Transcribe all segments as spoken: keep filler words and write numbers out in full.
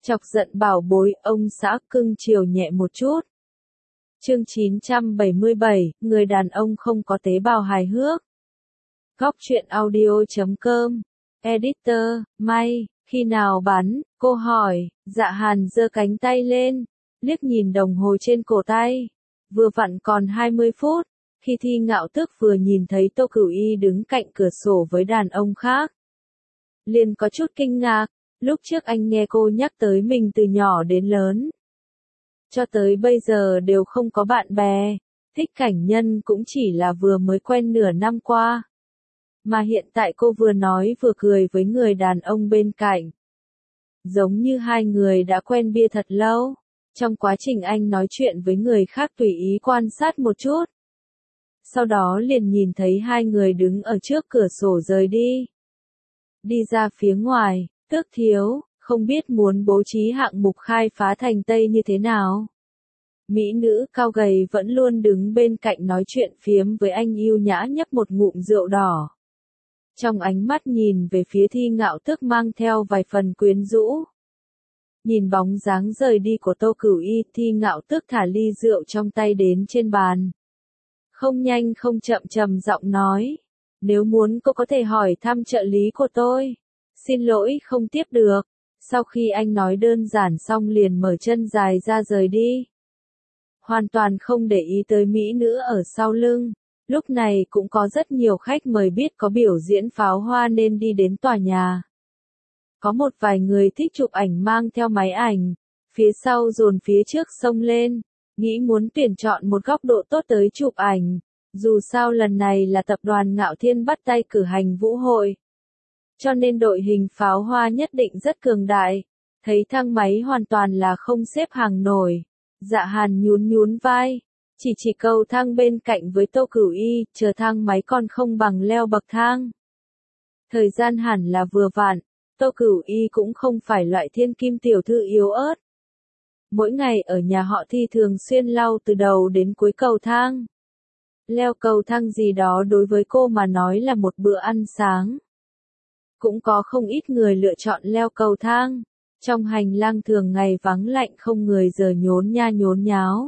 Chọc giận bảo bối, ông xã cưng chiều nhẹ một chút. Chương chín trăm bảy mươi bảy, người đàn ông không có tế bào hài hước. Góc truyện audio chấm com. Editor, May, khi nào bắn, cô hỏi. Dạ Hàn giơ cánh tay lên, liếc nhìn đồng hồ trên cổ tay. Vừa vặn còn hai mươi phút, khi Thi Ngạo Tước vừa nhìn thấy Tô Cửu Y đứng cạnh cửa sổ với đàn ông khác. Liền có chút kinh ngạc, lúc trước anh nghe cô nhắc tới mình từ nhỏ đến lớn. Cho tới bây giờ đều không có bạn bè, thích cảnh nhân cũng chỉ là vừa mới quen nửa năm qua. Mà hiện tại cô vừa nói vừa cười với người đàn ông bên cạnh. Giống như hai người đã quen bia thật lâu. Trong quá trình anh nói chuyện với người khác tùy ý quan sát một chút. Sau đó liền nhìn thấy hai người đứng ở trước cửa sổ rời đi. Đi ra phía ngoài, Tước thiếu, không biết muốn bố trí hạng mục khai phá thành Tây như thế nào. Mỹ nữ cao gầy vẫn luôn đứng bên cạnh nói chuyện phiếm với anh yêu nhã nhấp một ngụm rượu đỏ. Trong ánh mắt nhìn về phía Thi Ngạo Tước mang theo vài phần quyến rũ. Nhìn bóng dáng rời đi của Tô Cửu Y, Thi Ngạo Tước thả ly rượu trong tay đến trên bàn. Không nhanh không chậm trầm giọng nói. Nếu muốn cô có thể hỏi thăm trợ lý của tôi. Xin lỗi không tiếp được. Sau khi anh nói đơn giản xong liền mở chân dài ra rời đi. Hoàn toàn không để ý tới mỹ nữ ở sau lưng. Lúc này cũng có rất nhiều khách mời biết có biểu diễn pháo hoa nên đi đến tòa nhà. Có một vài người thích chụp ảnh mang theo máy ảnh, phía sau dồn phía trước xông lên, nghĩ muốn tuyển chọn một góc độ tốt tới chụp ảnh. Dù sao lần này là tập đoàn Ngạo Thiên bắt tay cử hành vũ hội. Cho nên đội hình pháo hoa nhất định rất cường đại, thấy thang máy hoàn toàn là không xếp hàng nổi. Dạ Hàn nhún nhún vai, chỉ chỉ cầu thang bên cạnh với Tô Cửu Y, chờ thang máy còn không bằng leo bậc thang. Thời gian hẳn là vừa vặn, Tô Cửu Y cũng không phải loại thiên kim tiểu thư yếu ớt. Mỗi ngày ở nhà họ Thi thường xuyên lau từ đầu đến cuối cầu thang. Leo cầu thang gì đó đối với cô mà nói là một bữa ăn sáng. Cũng có không ít người lựa chọn leo cầu thang. Trong hành lang thường ngày vắng lạnh không người giờ nhốn nha nhốn nháo.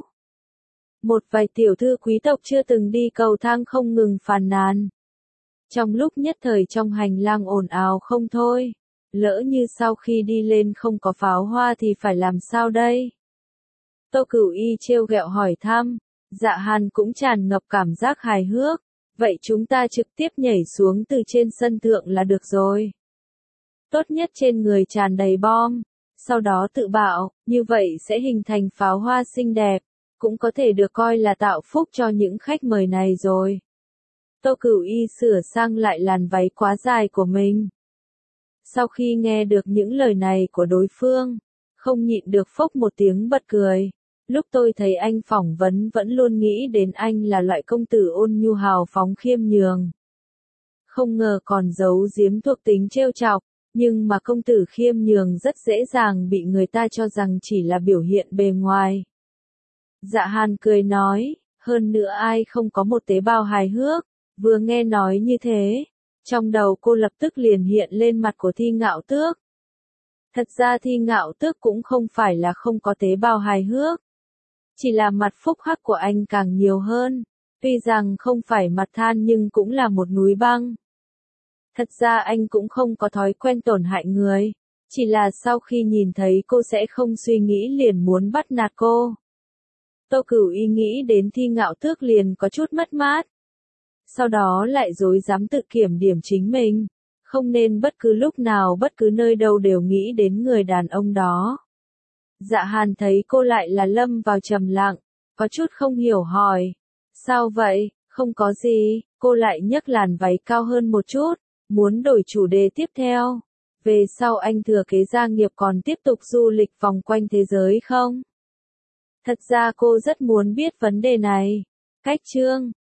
Một vài tiểu thư quý tộc chưa từng đi cầu thang không ngừng phàn nàn. Trong lúc nhất thời trong hành lang ồn ào không thôi. Lỡ như sau khi đi lên không có pháo hoa thì phải làm sao đây? Tô Cửu Y trêu ghẹo hỏi thăm. Dạ Hàn cũng tràn ngập cảm giác hài hước. Vậy chúng ta trực tiếp nhảy xuống từ trên sân thượng là được rồi. Tốt nhất trên người tràn đầy bom. Sau đó tự bạo, như vậy sẽ hình thành pháo hoa xinh đẹp. Cũng có thể được coi là tạo phúc cho những khách mời này rồi. Tô Cửu Y sửa sang lại làn váy quá dài của mình. Sau khi nghe được những lời này của đối phương, không nhịn được phốc một tiếng bật cười. Lúc tôi thấy anh phỏng vấn vẫn luôn nghĩ đến anh là loại công tử ôn nhu hào phóng khiêm nhường. Không ngờ còn giấu giếm thuộc tính trêu chọc, nhưng mà công tử khiêm nhường rất dễ dàng bị người ta cho rằng chỉ là biểu hiện bề ngoài. Dạ Hàn cười nói, hơn nữa ai không có một tế bào hài hước, vừa nghe nói như thế. Trong đầu cô lập tức liền hiện lên mặt của Thi Ngạo Tước. Thật ra Thi Ngạo Tước cũng không phải là không có tế bào hài hước. Chỉ là mặt phúc hắc của anh càng nhiều hơn. Tuy rằng không phải mặt than nhưng cũng là một núi băng. Thật ra anh cũng không có thói quen tổn hại người. Chỉ là sau khi nhìn thấy cô sẽ không suy nghĩ liền muốn bắt nạt cô. Tô Cửu Y nghĩ đến Thi Ngạo Tước liền có chút mất mát. Sau đó lại dối dám tự kiểm điểm chính mình. Không nên bất cứ lúc nào bất cứ nơi đâu đều nghĩ đến người đàn ông đó. Dạ Hàn thấy cô lại là lâm vào trầm lặng, có chút không hiểu hỏi. Sao vậy, không có gì, cô lại nhấc làn váy cao hơn một chút, muốn đổi chủ đề tiếp theo. Về sau anh thừa kế gia nghiệp còn tiếp tục du lịch vòng quanh thế giới không? Thật ra cô rất muốn biết vấn đề này. Cách chương